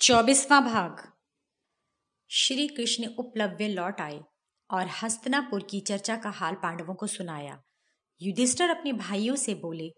24वां भाग। श्री कृष्ण उपलव्य लौट आए और हस्तिनापुर की चर्चा का हाल पांडवों को सुनाया। युधिष्ठिर अपने भाइयों से बोले,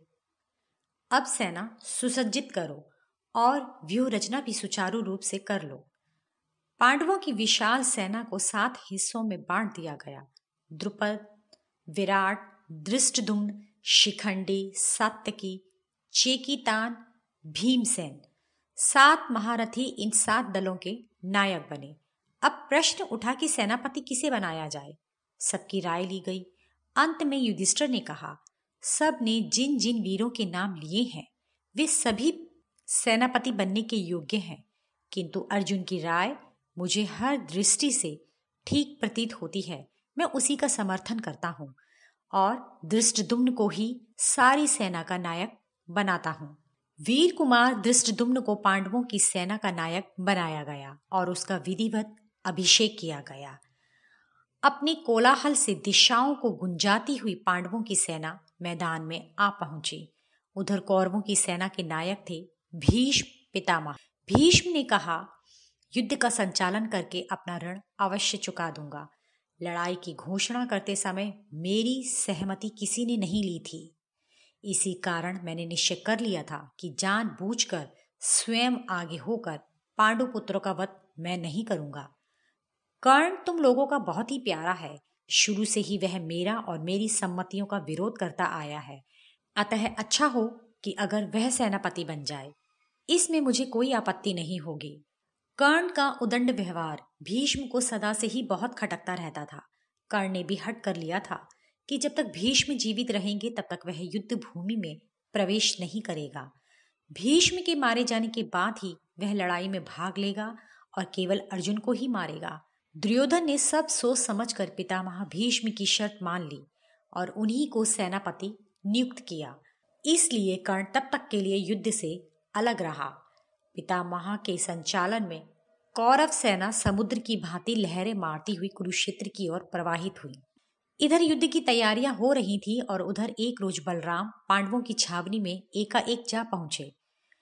अब सेना सुसज्जित करो और व्यूह रचना भी सुचारू रूप से कर लो। पांडवों की विशाल सेना को 7 हिस्सों में बांट दिया गया। द्रुपद, विराट, धृष्टद्युम्न, शिखंडी, सात्यकी, चेकितान, भीमसेन 7 महारथी इन 7 दलों के नायक बने। अब प्रश्न उठा कि सेनापति किसे बनाया जाए। सबकी राय ली गई। अंत में युधिष्ठिर ने कहा, सब ने जिन जिन वीरों के नाम लिए हैं वे सभी सेनापति बनने के योग्य हैं, किंतु अर्जुन की राय मुझे हर दृष्टि से ठीक प्रतीत होती है। मैं उसी का समर्थन करता हूँ और धृष्टद्युम्न को ही सारी सेना का नायक बनाता हूँ। वीर कुमार धृष्टद्युम्न को पांडवों की सेना का नायक बनाया गया और उसका विधिवत अभिषेक किया गया। अपने कोलाहल से दिशाओं को गुंजाती हुई पांडवों की सेना मैदान में आ पहुंची। उधर कौरवों की सेना के नायक थे भीष्म पितामह। भीष्म ने कहा, युद्ध का संचालन करके अपना ऋण अवश्य चुका दूंगा। लड़ाई की घोषणा करते समय मेरी सहमति किसी ने नहीं ली थी। इसी कारण मैंने निश्चय कर लिया था कि जानबूझकर स्वयं आगे होकर पांडु पुत्रों का वध मैं नहीं करूंगा। कर्ण तुम लोगों का बहुत ही प्यारा है। शुरू से ही वह मेरा और मेरी सम्मतियों का विरोध करता आया है। अतः अच्छा हो कि अगर वह सेनापति बन जाए, इसमें मुझे कोई आपत्ति नहीं होगी। कर्ण का उदंड व्यवहार भीष्म को सदा से ही बहुत खटकता रहता था। कर्ण ने भी हट कर लिया था कि जब तक भीष्म जीवित रहेंगे तब तक वह युद्ध भूमि में प्रवेश नहीं करेगा। भीष्म के मारे जाने के बाद ही वह लड़ाई में भाग लेगा और केवल अर्जुन को ही मारेगा। दुर्योधन ने सब सोच समझकर पितामह भीष्म की शर्त मान ली और उन्हीं को सेनापति नियुक्त किया। इसलिए कर्ण तब तक के लिए युद्ध से अलग रहा। पितामह के संचालन में कौरव सेना समुद्र की भांति लहरें मारती हुई कुरुक्षेत्र की ओर प्रवाहित हुई। इधर युद्ध की तैयारियां हो रही थी और उधर एक रोज बलराम पांडवों की छावनी में एकाएक जा पहुंचे।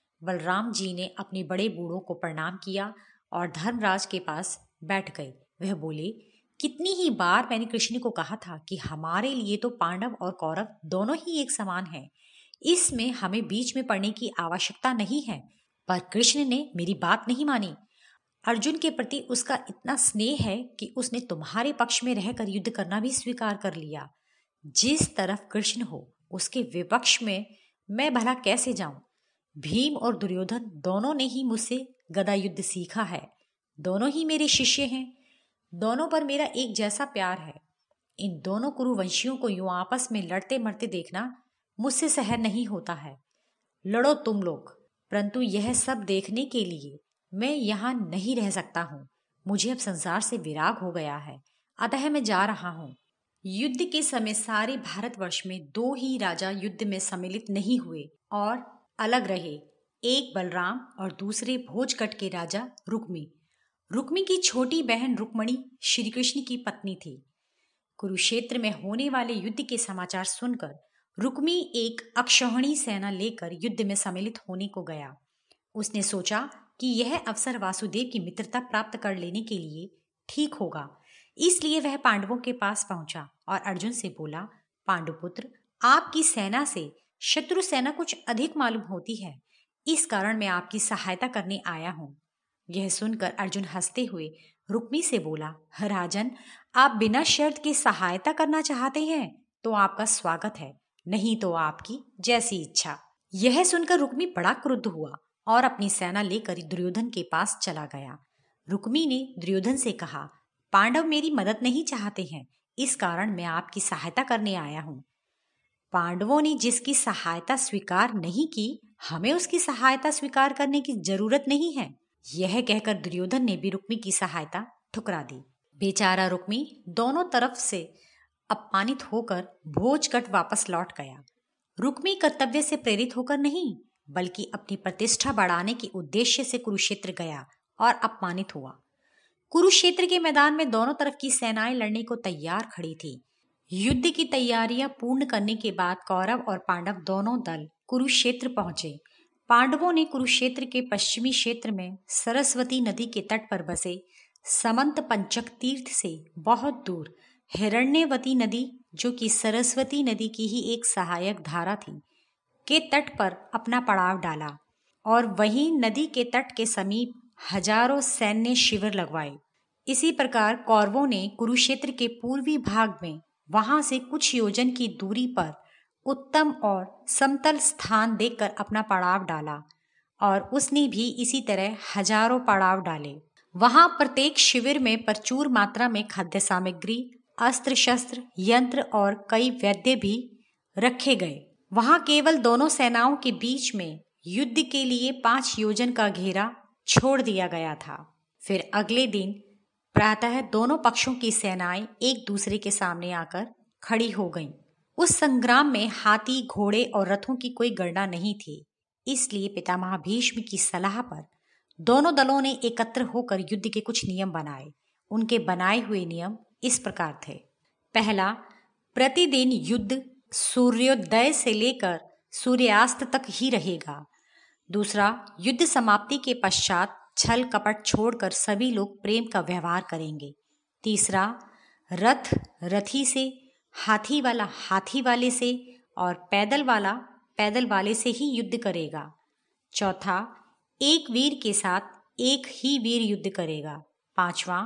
बलराम जी ने अपने बड़े बूढ़ों को प्रणाम किया और धर्मराज के पास बैठ गए। वह बोले, कितनी ही बार मैंने कृष्ण को कहा था कि हमारे लिए तो पांडव और कौरव दोनों ही एक समान हैं। इसमें हमें बीच में पड़ने की आवश्यकता नहीं है। पर कृष्ण ने मेरी बात नहीं मानी। अर्जुन के प्रति उसका इतना स्नेह है कि उसने तुम्हारे पक्ष में रहकर युद्ध करना भी स्वीकार कर लिया। जिस तरफ कृष्ण हो उसके विपक्ष में मैं भला कैसे जाऊं। भीम और दुर्योधन दोनों ने ही मुझसे गदा युद्ध सीखा है। दोनों ही मेरे शिष्य हैं। दोनों पर मेरा एक जैसा प्यार है। इन दोनों कुरुवंशियों को यूं आपस में लड़ते मरते देखना मुझसे सहन नहीं होता है। लड़ो तुम लोग, परंतु यह सब देखने के लिए मैं यहाँ नहीं रह सकता हूँ। मुझे अब संसार से विराग हो गया है, अतः मैं जा रहा हूँ। युद्ध के समय सारे भारतवर्ष में 2 ही राजा युद्ध में सम्मिलित नहीं हुए और अलग रहे। एक बलराम और दूसरे भोजकट के राजा रुक्मी। रुक्मी की छोटी बहन रुक्मणी श्री कृष्ण की पत्नी थी। कुरुक्षेत्र में होने वाले युद्ध के समाचार सुनकर रुक्मी एक अक्षौहिणी सेना लेकर युद्ध में सम्मिलित होने को गया। उसने सोचा कि यह अवसर वासुदेव की मित्रता प्राप्त कर लेने के लिए ठीक होगा। इसलिए वह पांडवों के पास पहुंचा और अर्जुन से बोला, पांडुपुत्र, आपकी सेना से शत्रु सेना कुछ अधिक मालूम होती है। इस कारण मैं आपकी सहायता करने आया हूं। यह सुनकर अर्जुन हंसते हुए रुक्मी से बोला, राजन, आप बिना शर्त के सहायता करना चाहते हैं तो आपका स्वागत है, नहीं तो आपकी जैसी इच्छा। यह सुनकर रुक्मी बड़ा क्रुद्ध हुआ और अपनी सेना लेकर दुर्योधन के पास चला गया। रुक्मी ने दुर्योधन से कहा, पांडव मेरी मदद नहीं चाहते हैं, इस कारण मैं आपकी सहायता करने आया हूं। पांडवों ने जिसकी सहायता स्वीकार नहीं की, हमें उसकी सहायता स्वीकार करने की जरूरत नहीं है। यह कहकर दुर्योधन ने भी रुक्मी की सहायता ठुकरा दी। बेचारा रुक्मी दोनों तरफ से अपमानित होकर भोजकट वापस लौट गया। रुक्मी कर्तव्य से प्रेरित होकर नहीं, बल्कि अपनी प्रतिष्ठा बढ़ाने के उद्देश्य से कुरुक्षेत्र गया और अपमानित हुआ। कुरुक्षेत्र के मैदान में दोनों तरफ की सेनाएं लड़ने को तैयार खड़ी थी। युद्ध की तैयारियां पूर्ण करने के बाद कौरव और पांडव दोनों दल कुरुक्षेत्र पहुंचे। पांडवों ने कुरुक्षेत्र के पश्चिमी क्षेत्र में सरस्वती नदी के तट पर बसे समंत पंचक तीर्थ से बहुत दूर हिरण्यवती नदी, जो कि सरस्वती नदी की ही एक सहायक धारा थी, के तट पर अपना पड़ाव डाला और वहीं नदी के तट के समीप हजारों सैन्य शिविर लगवाए। इसी प्रकार कौरवों ने कुरुक्षेत्र के पूर्वी भाग में वहां से कुछ योजन की दूरी पर उत्तम और समतल स्थान देखकर अपना पड़ाव डाला और उसने भी इसी तरह हजारों पड़ाव डाले। वहां प्रत्येक शिविर में प्रचुर मात्रा में खाद्य सामग्री, अस्त्र शस्त्र, यंत्र और कई वैद्य भी रखे गए। वहां केवल दोनों सेनाओं के बीच में युद्ध के लिए 5 योजन का घेरा छोड़ दिया गया था। फिर अगले दिन प्रातः दोनों पक्षों की सेनाएं एक दूसरे के सामने आकर खड़ी हो गईं। उस संग्राम में हाथी, घोड़े और रथों की कोई गणना नहीं थी, इसलिए पितामह भीष्म की सलाह पर दोनों दलों ने एकत्र होकर युद्ध के कुछ नियम बनाए। उनके बनाए हुए नियम इस प्रकार थे। पहला, प्रतिदिन युद्ध सूर्योदय से लेकर सूर्यास्त तक ही रहेगा। दूसरा, युद्ध समाप्ति के पश्चात छल कपट छोड़कर सभी लोग प्रेम का व्यवहार करेंगे। तीसरा, रथ रथी से, हाथी वाला हाथी वाले से और पैदल वाला पैदल वाले से ही युद्ध करेगा। चौथा, एक वीर के साथ एक ही वीर युद्ध करेगा। पांचवा,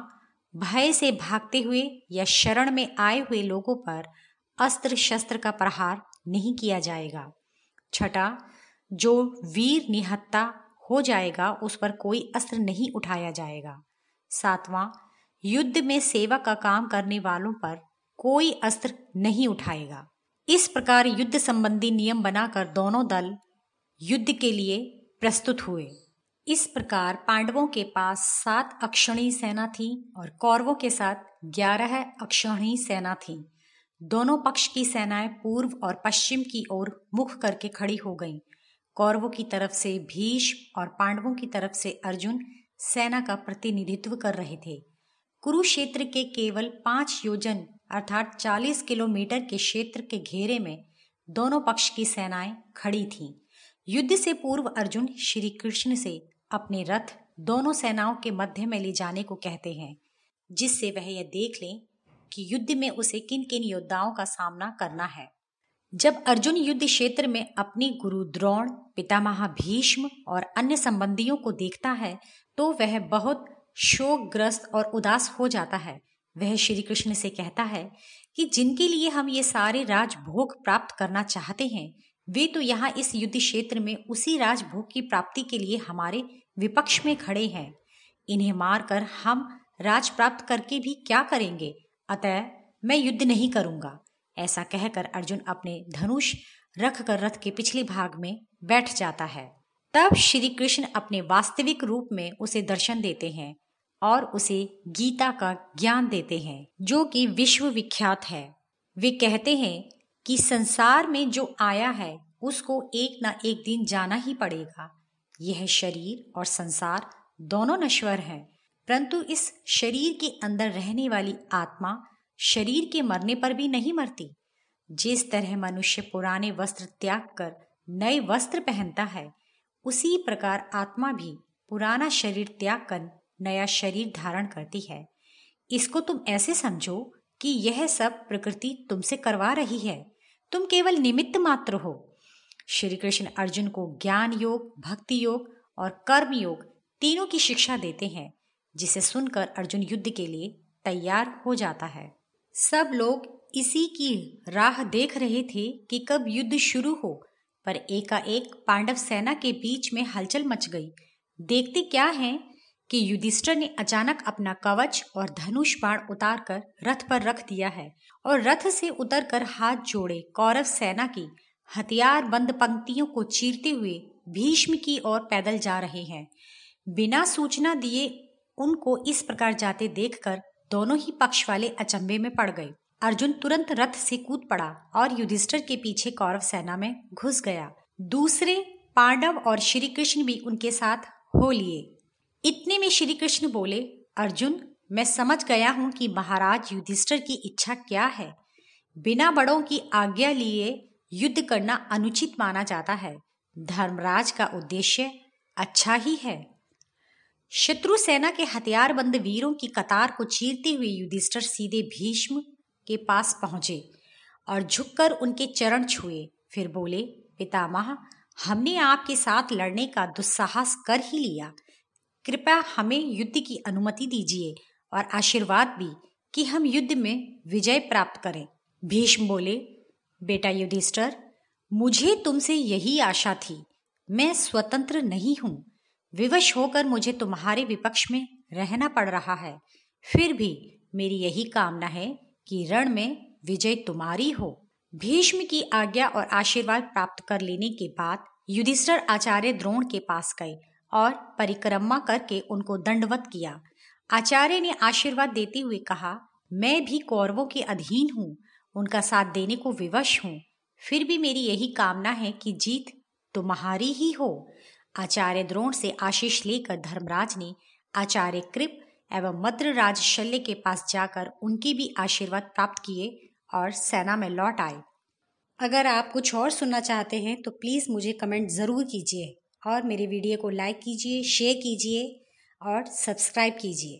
भय से भागते हुए या शरण में आए हुए लोगों पर अस्त्र शस्त्र का प्रहार नहीं किया जाएगा। छठा, जो वीर निहत्ता हो जाएगा उस पर कोई अस्त्र नहीं उठाया जाएगा। सातवां, युद्ध में सेवा का काम करने वालों पर कोई अस्त्र नहीं उठाएगा। इस प्रकार युद्ध संबंधी नियम बनाकर दोनों दल युद्ध के लिए प्रस्तुत हुए। इस प्रकार पांडवों के पास 7 अक्षौहिणी सेना थी और कौरवों के साथ 11 अक्षौहिणी सेना थी। दोनों पक्ष की सेनाएं पूर्व और पश्चिम की ओर मुख करके खड़ी हो गईं। कौरवों की तरफ से भीष्म और पांडवों की तरफ से अर्जुन सेना का प्रतिनिधित्व कर रहे थे। कुरुक्षेत्र के केवल 5 योजन अर्थात 40 किलोमीटर के क्षेत्र के घेरे में दोनों पक्ष की सेनाएं खड़ी थीं। युद्ध से पूर्व अर्जुन श्री कृष्ण से अपने रथ दोनों सेनाओं के मध्य में ले जाने को कहते हैं, जिससे वह यह देख लें कि युद्ध में उसे किन किन योद्धाओं का सामना करना है। जब अर्जुन युद्ध क्षेत्र में अपने गुरु द्रोण, पितामह भीष्म और अन्य संबंधियों को देखता है तो वह बहुत शोकग्रस्त और उदास हो जाता है। वह श्री कृष्ण से कहता है कि जिनके लिए हम ये सारे राजभोग प्राप्त करना चाहते हैं, वे तो यहाँ इस युद्ध क्षेत्र में उसी राजभोग की प्राप्ति के लिए हमारे विपक्ष में खड़े हैं। इन्हें मारकर हम राज प्राप्त करके भी क्या करेंगे? अतः मैं युद्ध नहीं करूंगा। ऐसा कहकर अर्जुन अपने धनुष रखकर रथ के पिछले भाग में बैठ जाता है। तब श्री कृष्ण अपने वास्तविक रूप में उसे दर्शन देते हैं और उसे गीता का ज्ञान देते हैं, जो कि विश्व विख्यात है। वे कहते हैं कि संसार में जो आया है उसको एक ना एक दिन जाना ही पड़ेगा। यह शरीर और संसार दोनों नश्वर हैं, परंतु इस शरीर के अंदर रहने वाली आत्मा शरीर के मरने पर भी नहीं मरती। जिस तरह मनुष्य पुराने वस्त्र त्याग कर नए वस्त्र पहनता है, उसी प्रकार आत्मा भी पुराना शरीर त्याग कर नया शरीर धारण करती है। इसको तुम ऐसे समझो कि यह सब प्रकृति तुमसे करवा रही है, तुम केवल निमित्त मात्र हो। श्री कृष्ण अर्जुन को ज्ञान योग, भक्ति योग और कर्म योग तीनों की शिक्षा देते हैं, जिसे सुनकर अर्जुन युद्ध के लिए तैयार हो जाता है। सब लोग इसी की राह देख रहे थे कि कब युद्ध शुरू हो, पर एकाएक पांडव सेना के बीच में हलचल मच गई। देखते क्या है कि युधिष्ठिर ने अचानक अपना कवच और धनुष बाण उतारकर रथ पर रख दिया है और रथ से उतरकर हाथ जोड़े कौरव सेना की हथियार बंद पंक्तियों को चीरते हुए भीष्म की ओर पैदल जा रहे हैं। बिना सूचना दिए उनको इस प्रकार जाते देखकर दोनों ही पक्ष वाले अचंभे में पड़ गए। अर्जुन तुरंत रथ से कूद पड़ा और युधिष्ठिर के पीछे कौरव सेना में घुस गया। दूसरे पांडव और श्री कृष्ण भी उनके साथ हो लिए। इतने में श्री कृष्ण बोले, अर्जुन, मैं समझ गया हूं कि महाराज युधिष्ठिर की इच्छा क्या है। बिना बड़ों की आज्ञा लिए युद्ध करना अनुचित माना जाता है। धर्मराज का उद्देश्य अच्छा ही है। शत्रु सेना के हथियारबंद वीरों की कतार को चीरते हुए युधिष्ठिर सीधे भीष्म के पास पहुंचे और झुककर उनके चरण छुए। फिर बोले, पितामह, हमने आपके साथ लड़ने का दुस्साहस कर ही लिया। कृपया हमें युद्ध की अनुमति दीजिए और आशीर्वाद भी कि हम युद्ध में विजय प्राप्त करें। भीष्म बोले, बेटा युधिष्ठिर, मुझे तुमसे यही आशा थी। मैं स्वतंत्र नहीं हूँ। विवश होकर मुझे तुम्हारे विपक्ष में रहना पड़ रहा है। फिर भी मेरी यही कामना है कि रण में विजय तुम्हारी हो। भीष्म की आज्ञा और आशीर्वाद प्राप्त कर लेने के बाद युधिष्ठिर आचार्य द्रोण के पास गए और परिक्रमा करके उनको दंडवत किया। आचार्य ने आशीर्वाद देते हुए कहा, मैं भी कौरवों के अधीन हूँ, उनका साथ देने को विवश हूँ। फिर भी मेरी यही कामना है कि जीत तुम्हारी ही हो। आचार्य द्रोण से आशीष लेकर धर्मराज ने आचार्य कृप एवं मद्रराज शल्य के पास जाकर उनके भी आशीर्वाद प्राप्त किए और सेना में लौट आए। अगर आप कुछ और सुनना चाहते हैं तो प्लीज़ मुझे कमेंट ज़रूर कीजिए और मेरे वीडियो को लाइक कीजिए, शेयर कीजिए और सब्सक्राइब कीजिए।